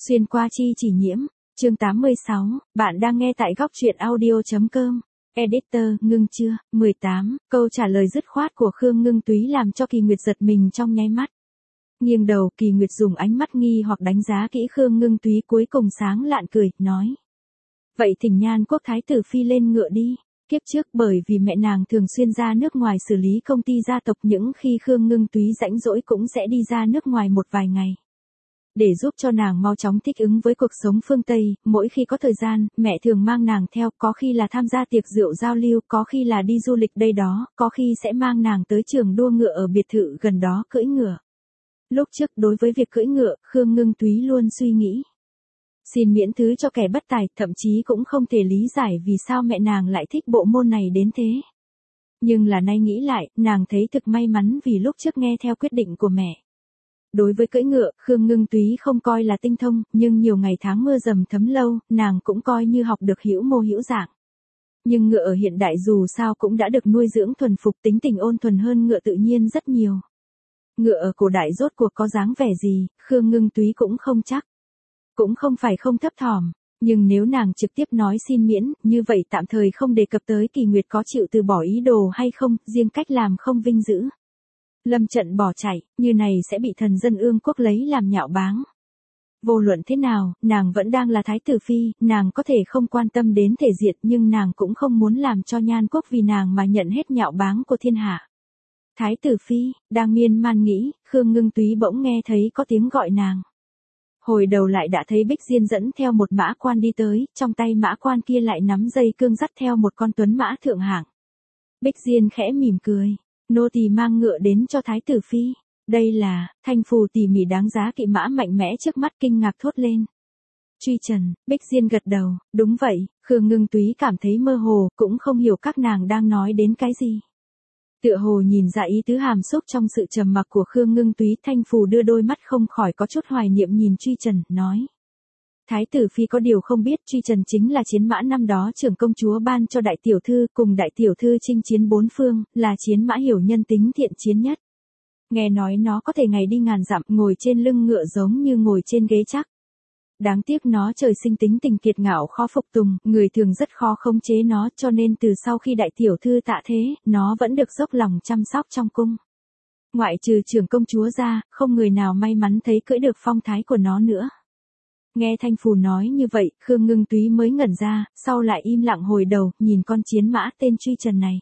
Xuyên qua chi chỉ nhiễm, chương 86, bạn đang nghe tại góc truyện audio.com. Editor, ngưng chưa? 18, câu trả lời dứt khoát của Khương Ngưng Túy làm cho Kỳ Nguyệt giật mình trong nháy mắt. Nghiêng đầu, Kỳ Nguyệt dùng ánh mắt nghi hoặc đánh giá kỹ Khương Ngưng Túy, cuối cùng sáng lạn cười, nói. Vậy thỉnh Nhan Quốc Thái tử phi lên ngựa đi. Kiếp trước bởi vì mẹ nàng thường xuyên ra nước ngoài xử lý công ty gia tộc, những khi Khương Ngưng Túy rảnh rỗi cũng sẽ đi ra nước ngoài một vài ngày. Để giúp cho nàng mau chóng thích ứng với cuộc sống phương Tây, mỗi khi có thời gian, mẹ thường mang nàng theo, có khi là tham gia tiệc rượu giao lưu, có khi là đi du lịch đây đó, có khi sẽ mang nàng tới trường đua ngựa ở biệt thự gần đó cưỡi ngựa. Lúc trước đối với việc cưỡi ngựa, Khương Ngưng Túy luôn suy nghĩ. Xin miễn thứ cho kẻ bất tài, thậm chí cũng không thể lý giải vì sao mẹ nàng lại thích bộ môn này đến thế. Nhưng là nay nghĩ lại, nàng thấy thực may mắn vì lúc trước nghe theo quyết định của mẹ. Đối với cưỡi ngựa, Khương Ngưng Túy không coi là tinh thông, nhưng nhiều ngày tháng mưa dầm thấm lâu, nàng cũng coi như học được hữu mô hữu dạng. Nhưng ngựa ở hiện đại dù sao cũng đã được nuôi dưỡng thuần phục, tính tình ôn thuần hơn ngựa tự nhiên rất nhiều. Ngựa ở cổ đại rốt cuộc có dáng vẻ gì, Khương Ngưng Túy cũng không chắc. Cũng không phải không thấp thỏm, nhưng nếu nàng trực tiếp nói xin miễn, như vậy tạm thời không đề cập tới Kỳ Nguyệt có chịu từ bỏ ý đồ hay không, riêng cách làm không vinh dự. Lâm trận bỏ chạy, như này sẽ bị thần dân Ương quốc lấy làm nhạo báng. Vô luận thế nào, nàng vẫn đang là thái tử phi, nàng có thể không quan tâm đến thể diện, nhưng nàng cũng không muốn làm cho Nhan quốc vì nàng mà nhận hết nhạo báng của thiên hạ. Thái tử phi, đang miên man nghĩ, Khương Ngưng Túy bỗng nghe thấy có tiếng gọi nàng. Hồi đầu lại đã thấy Bích Diên dẫn theo một mã quan đi tới, trong tay mã quan kia lại nắm dây cương dắt theo một con tuấn mã thượng hạng. Bích Diên khẽ mỉm cười. Nô tỳ mang ngựa đến cho thái tử phi. Đây là, thanh phù tỉ mỉ đáng giá kỵ mã mạnh mẽ trước mắt kinh ngạc thốt lên. Truy Trần, Bích Diên gật đầu, đúng vậy, Khương Ngưng Túy cảm thấy mơ hồ, cũng không hiểu các nàng đang nói đến cái gì. Tựa hồ nhìn ra ý tứ hàm xúc trong sự trầm mặc của Khương Ngưng Túy, thanh phù đưa đôi mắt không khỏi có chút hoài niệm nhìn Truy Trần, nói. Thái tử phi có điều không biết, Truy Trần chính là chiến mã năm đó trưởng công chúa ban cho đại tiểu thư, cùng đại tiểu thư chinh chiến bốn phương, là chiến mã hiểu nhân tính thiện chiến nhất. Nghe nói nó có thể ngày đi ngàn dặm, ngồi trên lưng ngựa giống như ngồi trên ghế chắc. Đáng tiếc nó trời sinh tính tình kiệt ngạo khó phục tùng, người thường rất khó khống chế nó, cho nên từ sau khi đại tiểu thư tạ thế, nó vẫn được dốc lòng chăm sóc trong cung. Ngoại trừ trưởng công chúa ra, không người nào may mắn thấy cưỡi được phong thái của nó nữa. Nghe thanh phù nói như vậy, Khương Ngưng Túy mới ngẩn ra, sau lại im lặng hồi đầu, nhìn con chiến mã tên Truy Trần này.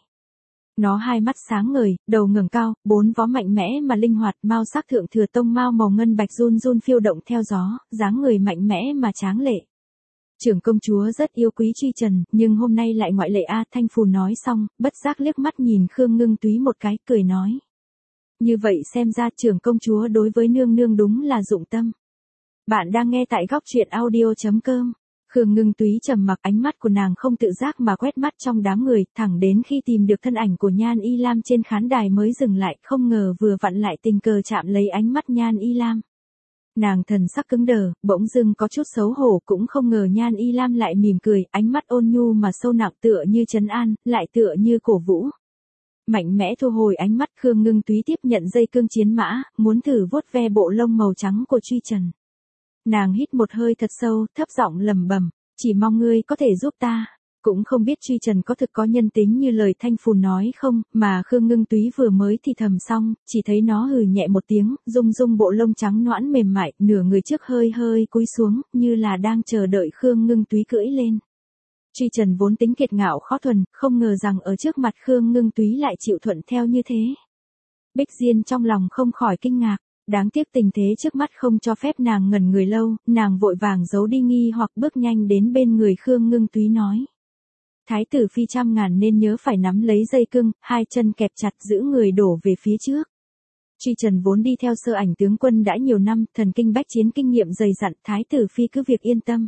Nó hai mắt sáng ngời, đầu ngẩng cao, bốn vó mạnh mẽ mà linh hoạt, mao sắc thượng thừa tông mao màu ngân bạch run run phiêu động theo gió, dáng người mạnh mẽ mà tráng lệ. Trưởng công chúa rất yêu quý Truy Trần, nhưng hôm nay lại ngoại lệ a. Thanh phù nói xong, bất giác liếc mắt nhìn Khương Ngưng Túy một cái, cười nói. Như vậy xem ra trưởng công chúa đối với nương nương đúng là dụng tâm. Bạn đang nghe tại góc truyện audio.com. Khương Ngưng Túy trầm mặc, ánh mắt của nàng không tự giác mà quét mắt trong đám người, thẳng đến khi tìm được thân ảnh của Nhan Y Lam trên khán đài mới dừng lại, không ngờ vừa vặn lại tình cờ chạm lấy ánh mắt Nhan Y Lam. Nàng thần sắc cứng đờ, bỗng dưng có chút xấu hổ, cũng không ngờ Nhan Y Lam lại mỉm cười, ánh mắt ôn nhu mà sâu nặng, tựa như trấn an, lại tựa như cổ vũ. Mạnh mẽ thu hồi ánh mắt, Khương Ngưng Túy tiếp nhận dây cương chiến mã, muốn thử vuốt ve bộ lông màu trắng của Truy Trần. Nàng hít một hơi thật sâu, thấp giọng lẩm bẩm, chỉ mong ngươi có thể giúp ta. Cũng không biết Truy Trần có thực có nhân tính như lời thanh phù nói không, mà Khương Ngưng Túy vừa mới thì thầm xong, chỉ thấy nó hừ nhẹ một tiếng, rung rung bộ lông trắng nõn mềm mại, nửa người trước hơi hơi cúi xuống, như là đang chờ đợi Khương Ngưng Túy cưỡi lên. Truy Trần vốn tính kiệt ngạo khó thuần, không ngờ rằng ở trước mặt Khương Ngưng Túy lại chịu thuận theo như thế. Bích Diên trong lòng không khỏi kinh ngạc. Đáng tiếc tình thế trước mắt không cho phép nàng ngẩn người lâu, nàng vội vàng giấu đi nghi hoặc bước nhanh đến bên người Khương Ngưng Túy nói. Thái tử phi trăm ngàn nên nhớ phải nắm lấy dây cương, hai chân kẹp chặt giữ người đổ về phía trước. Truy Trần vốn đi theo sơ ảnh tướng quân đã nhiều năm, thần kinh bách chiến kinh nghiệm dày dặn, thái tử phi cứ việc yên tâm.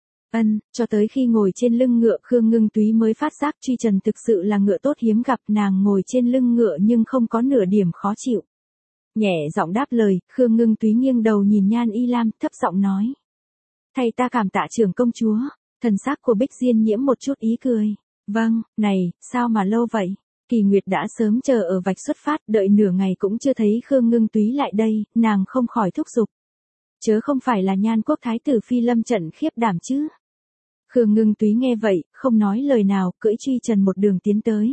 Cho tới khi ngồi trên lưng ngựa Khương Ngưng Túy mới phát giác Truy Trần thực sự là ngựa tốt hiếm gặp, nàng ngồi trên lưng ngựa nhưng không có nửa điểm khó chịu. Nhẹ giọng đáp lời, Khương Ngưng Túy nghiêng đầu nhìn Nhan Y Lam, thấp giọng nói. Thầy ta cảm tạ trưởng công chúa. Thần sắc của Bích Diên nhiễm một chút ý cười. Vâng, này, sao mà lâu vậy? Kỳ Nguyệt đã sớm chờ ở vạch xuất phát, đợi nửa ngày cũng chưa thấy Khương Ngưng Túy lại đây, nàng không khỏi thúc giục. chớ không phải là Nhan Quốc thái tử phi lâm trận khiếp đảm chứ. Khương Ngưng Túy nghe vậy, không nói lời nào, cưỡi Truy Trần một đường tiến tới.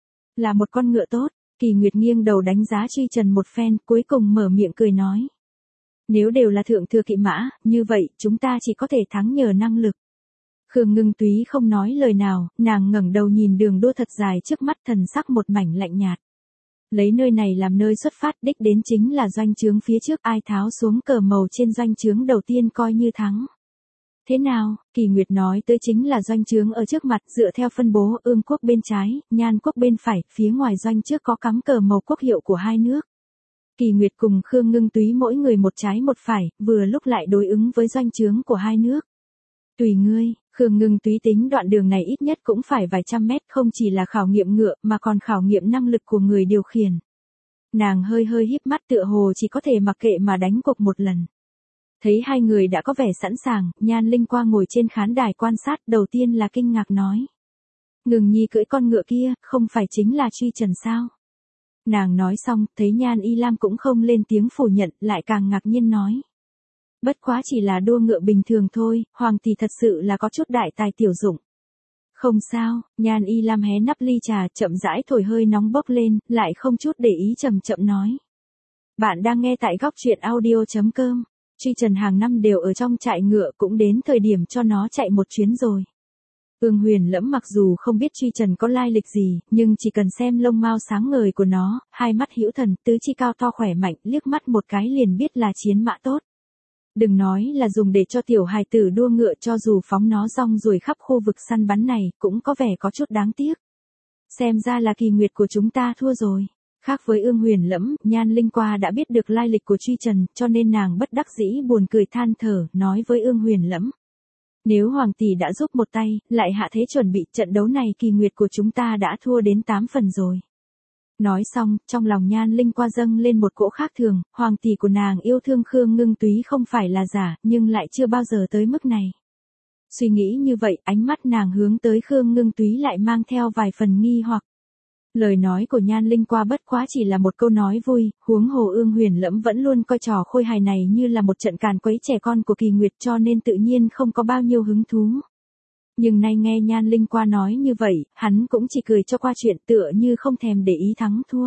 Là một con ngựa tốt, Kỳ Nguyệt nghiêng đầu đánh giá Truy Trần một phen, cuối cùng mở miệng cười nói. Nếu đều là thượng thừa kỵ mã, như vậy, chúng ta chỉ có thể thắng nhờ năng lực. Khương Ngưng Túy không nói lời nào, nàng ngẩng đầu nhìn đường đua thật dài trước mắt, thần sắc một mảnh lạnh nhạt. Lấy nơi này làm nơi xuất phát, đích đến chính là doanh trướng phía trước, ai tháo xuống cờ màu trên doanh trướng đầu tiên coi như thắng. Thế nào, Kỳ Nguyệt nói tới chính là doanh trướng ở trước mặt, dựa theo phân bố, Ương quốc bên trái, Nhan quốc bên phải, phía ngoài doanh trước có cắm cờ màu quốc hiệu của hai nước. Kỳ Nguyệt cùng Khương Ngưng Túy mỗi người một trái một phải, vừa lúc lại đối ứng với doanh trướng của hai nước. Tùy ngươi, Khương Ngưng Túy tính đoạn đường này ít nhất cũng phải vài trăm mét, không chỉ là khảo nghiệm ngựa mà còn khảo nghiệm năng lực của người điều khiển. Nàng hơi híp mắt tựa hồ chỉ có thể mặc kệ mà đánh cuộc một lần. Thấy hai người đã có vẻ sẵn sàng, Nhan Linh Qua ngồi trên khán đài quan sát, đầu tiên là kinh ngạc nói. Ngừng nhi cưỡi con ngựa kia, không phải chính là Truy Trần sao? Nàng nói xong, thấy Nhan Y Lam cũng không lên tiếng phủ nhận, lại càng ngạc nhiên nói. Bất quá chỉ là đua ngựa bình thường thôi, hoàng tỷ thật sự là có chút đại tài tiểu dụng. Không sao, Nhan Y Lam hé nắp ly trà, chậm rãi thổi hơi nóng bốc lên, lại không chút để ý chậm chậm nói. Bạn đang nghe tại góc truyện audio.com. Truy Trần hàng năm đều ở trong trại ngựa, cũng đến thời điểm cho nó chạy một chuyến rồi. Ương Huyền Lẫm mặc dù không biết Truy Trần có lai lịch gì, nhưng chỉ cần xem lông mao sáng ngời của nó, hai mắt hữu thần, tứ chi cao to khỏe mạnh, liếc mắt một cái liền biết là chiến mã tốt. Đừng nói là dùng để cho tiểu hài tử đua ngựa, cho dù phóng nó rong ruổi khắp khu vực săn bắn này, cũng có vẻ có chút đáng tiếc. Xem ra là Kỳ Nguyệt của chúng ta thua rồi. Khác với Ương Huyền Lẫm, Nhan Linh Qua đã biết được lai lịch của Truy Trần, cho nên nàng bất đắc dĩ buồn cười than thở, nói với Ương Huyền Lẫm. Nếu Hoàng tỷ đã giúp một tay, lại hạ thế chuẩn bị, trận đấu này Kỳ Nguyệt của chúng ta đã thua đến 8 phần rồi. Nói xong, trong lòng Nhan Linh Qua dâng lên một cỗ khác thường, Hoàng tỷ của nàng yêu thương Khương Ngưng Túy không phải là giả, nhưng lại chưa bao giờ tới mức này. Suy nghĩ như vậy, ánh mắt nàng hướng tới Khương Ngưng Túy lại mang theo vài phần nghi hoặc. Lời nói của Nhan Linh Qua bất quá chỉ là một câu nói vui, huống hồ Ương Huyền Lẫm vẫn luôn coi trò khôi hài này như là một trận càn quấy trẻ con của Kỳ Nguyệt, cho nên tự nhiên không có bao nhiêu hứng thú. Nhưng nay nghe Nhan Linh Qua nói như vậy, hắn cũng chỉ cười cho qua chuyện, tựa như không thèm để ý thắng thua.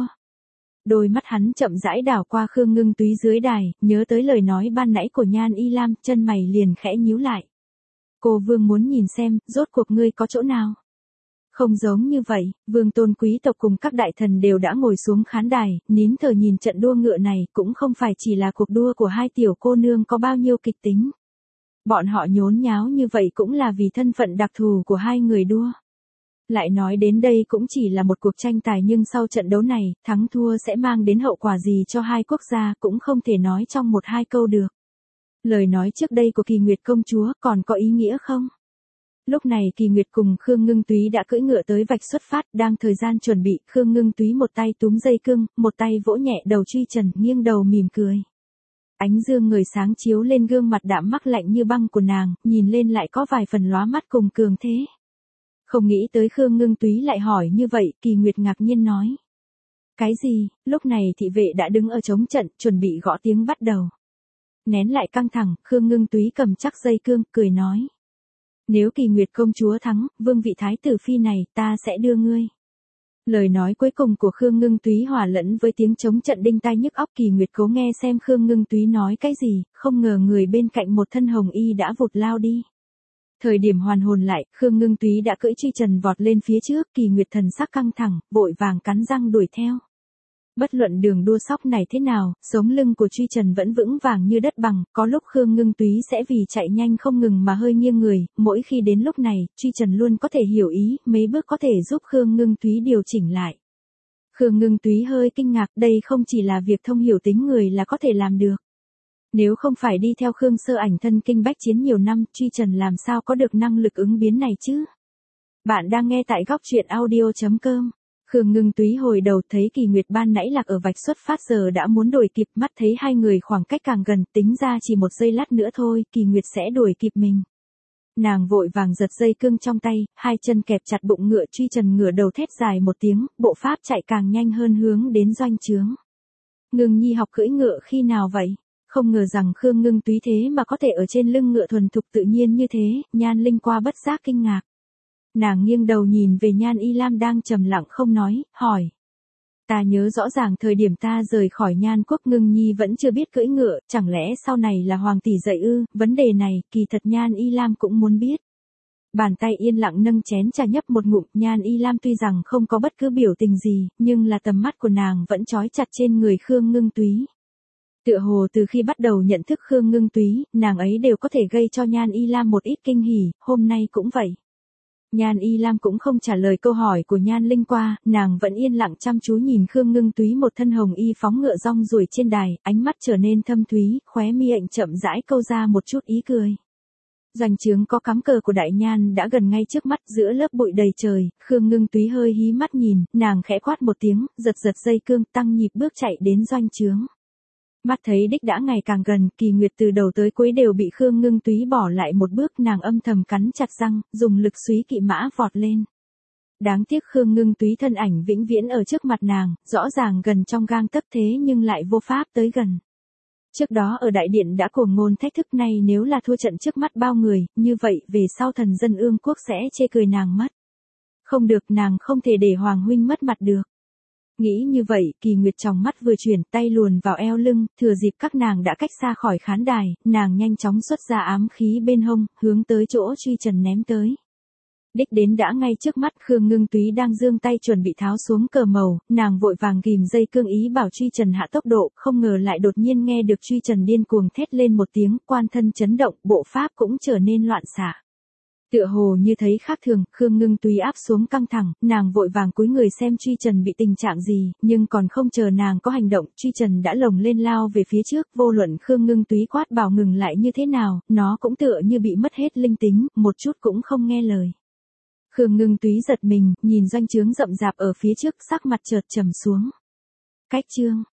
Đôi mắt hắn chậm rãi đảo qua Khương Ngưng Túy dưới đài, nhớ tới lời nói ban nãy của Nhan Y Lam, chân mày liền khẽ nhíu lại. Cô Vương muốn nhìn xem, rốt cuộc ngươi có chỗ nào? Không giống như vậy, Vương tôn quý tộc cùng các đại thần đều đã ngồi xuống khán đài, nín thở nhìn trận đua ngựa này, cũng không phải chỉ là cuộc đua của hai tiểu cô nương có bao nhiêu kịch tính. Bọn họ nhốn nháo như vậy cũng là vì thân phận đặc thù của hai người đua. Lại nói đến đây cũng chỉ là một cuộc tranh tài, nhưng sau trận đấu này, thắng thua sẽ mang đến hậu quả gì cho hai quốc gia cũng không thể nói trong một hai câu được. Lời nói trước đây của Kỳ Nguyệt công chúa còn có ý nghĩa không? Lúc này Kỳ Nguyệt cùng Khương Ngưng Túy đã cưỡi ngựa tới vạch xuất phát, đang thời gian chuẩn bị, Khương Ngưng Túy một tay túm dây cương, một tay vỗ nhẹ đầu Truy Trần, nghiêng đầu mỉm cười. Ánh dương người sáng chiếu lên gương mặt đạm mắc lạnh như băng của nàng, nhìn lên lại có vài phần lóa mắt cùng cường thế. Không nghĩ tới Khương Ngưng Túy lại hỏi như vậy, Kỳ Nguyệt ngạc nhiên nói. Cái gì? Lúc này thị vệ đã đứng ở trống trận, chuẩn bị gõ tiếng bắt đầu. Nén lại căng thẳng, Khương Ngưng Túy cầm chắc dây cương, cười nói. Nếu Kỳ Nguyệt công chúa thắng, vương vị thái tử phi này, ta sẽ đưa ngươi. Lời nói cuối cùng của Khương Ngưng Túy hòa lẫn với tiếng trống trận đinh tai nhức óc. Kỳ Nguyệt cố nghe xem Khương Ngưng Túy nói cái gì, không ngờ người bên cạnh một thân hồng y đã vụt lao đi. Thời điểm hoàn hồn lại, Khương Ngưng Túy đã cưỡi Truy Trần vọt lên phía trước, Kỳ Nguyệt thần sắc căng thẳng, vội vàng cắn răng đuổi theo. Bất luận đường đua sóc này thế nào, sống lưng của Truy Trần vẫn vững vàng như đất bằng, có lúc Khương Ngưng Túy sẽ vì chạy nhanh không ngừng mà hơi nghiêng người, mỗi khi đến lúc này, Truy Trần luôn có thể hiểu ý, mấy bước có thể giúp Khương Ngưng Túy điều chỉnh lại. Khương Ngưng Túy hơi kinh ngạc, đây không chỉ là việc thông hiểu tính người là có thể làm được. Nếu không phải đi theo Khương Sơ Ảnh thân kinh bách chiến nhiều năm, Truy Trần làm sao có được năng lực ứng biến này chứ? Bạn đang nghe tại góc truyện audio.com. Khương Ngưng Túy hồi đầu thấy Kỳ Nguyệt ban nãy lạc ở vạch xuất phát giờ đã muốn đuổi kịp, mắt thấy hai người khoảng cách càng gần, tính ra chỉ một giây lát nữa thôi, Kỳ Nguyệt sẽ đuổi kịp mình. Nàng vội vàng giật dây cương trong tay, hai chân kẹp chặt bụng ngựa, Truy Trần ngửa đầu thét dài một tiếng, bộ pháp chạy càng nhanh hơn hướng đến doanh trướng. Ngưng nhi học cưỡi ngựa khi nào vậy? Không ngờ rằng Khương Ngưng Túy thế mà có thể ở trên lưng ngựa thuần thục tự nhiên như thế, Nhan Linh qua bất giác kinh ngạc. Nàng nghiêng đầu nhìn về Nhan Y Lam đang trầm lặng không nói, hỏi. Ta nhớ rõ ràng thời điểm ta rời khỏi Nhan Quốc Ngưng Nhi vẫn chưa biết cưỡi ngựa, chẳng lẽ sau này là hoàng tỷ dạy ư? Vấn đề này, kỳ thật Nhan Y Lam cũng muốn biết. Bàn tay yên lặng nâng chén trà nhấp một ngụm, Nhan Y Lam tuy rằng không có bất cứ biểu tình gì, nhưng là tầm mắt của nàng vẫn trói chặt trên người Khương Ngưng Túy. Tựa hồ từ khi bắt đầu nhận thức Khương Ngưng Túy, nàng ấy đều có thể gây cho Nhan Y Lam một ít kinh hỉ, hôm nay cũng vậy. Nhan Y Lam cũng không trả lời câu hỏi của Nhan Linh qua, nàng vẫn yên lặng chăm chú nhìn Khương Ngưng Túy một thân hồng y phóng ngựa rong ruổi trên đài, ánh mắt trở nên thâm thúy, khóe mi hạnh chậm rãi câu ra một chút ý cười. Doanh trướng có cắm cờ của Đại Nhan đã gần ngay trước mắt, giữa lớp bụi đầy trời, Khương Ngưng Túy hơi hí mắt nhìn, nàng khẽ quát một tiếng, giật dây cương, tăng nhịp bước chạy đến doanh trướng. Mắt thấy đích đã ngày càng gần, Kỳ Nguyệt từ đầu tới cuối đều bị Khương Ngưng Túy bỏ lại một bước, nàng âm thầm cắn chặt răng, dùng lực súy kỵ mã vọt lên. Đáng tiếc Khương Ngưng Túy thân ảnh vĩnh viễn ở trước mặt nàng, rõ ràng gần trong gang tấc thế nhưng lại vô pháp tới gần. Trước đó ở đại điện đã cuồng ngôn thách thức, này nếu là thua trận trước mắt bao người, như vậy về sau thần dân Ương Quốc sẽ chê cười nàng mất. Không được, nàng không thể để Hoàng huynh mất mặt được. Nghĩ như vậy, Kỳ Nguyệt trong mắt vừa chuyển, tay luồn vào eo lưng, thừa dịp các nàng đã cách xa khỏi khán đài, nàng nhanh chóng xuất ra ám khí bên hông, hướng tới chỗ Truy Trần ném tới. Đích đến đã ngay trước mắt, Khương Ngưng Túy đang giương tay chuẩn bị tháo xuống cờ màu, nàng vội vàng ghim dây cương ý bảo Truy Trần hạ tốc độ, không ngờ lại đột nhiên nghe được Truy Trần điên cuồng thét lên một tiếng, quan thân chấn động, bộ pháp cũng trở nên loạn xạ. Tựa hồ như thấy khác thường, Khương Ngưng Túy áp xuống căng thẳng, nàng vội vàng cúi người xem Truy Trần bị tình trạng gì, nhưng còn không chờ nàng có hành động, Truy Trần đã lồng lên lao về phía trước, vô luận Khương Ngưng Túy quát bảo ngừng lại như thế nào, nó cũng tựa như bị mất hết linh tính, một chút cũng không nghe lời. Khương Ngưng Túy giật mình, nhìn doanh trướng rậm rạp ở phía trước, sắc mặt chợt trầm xuống. Cách chương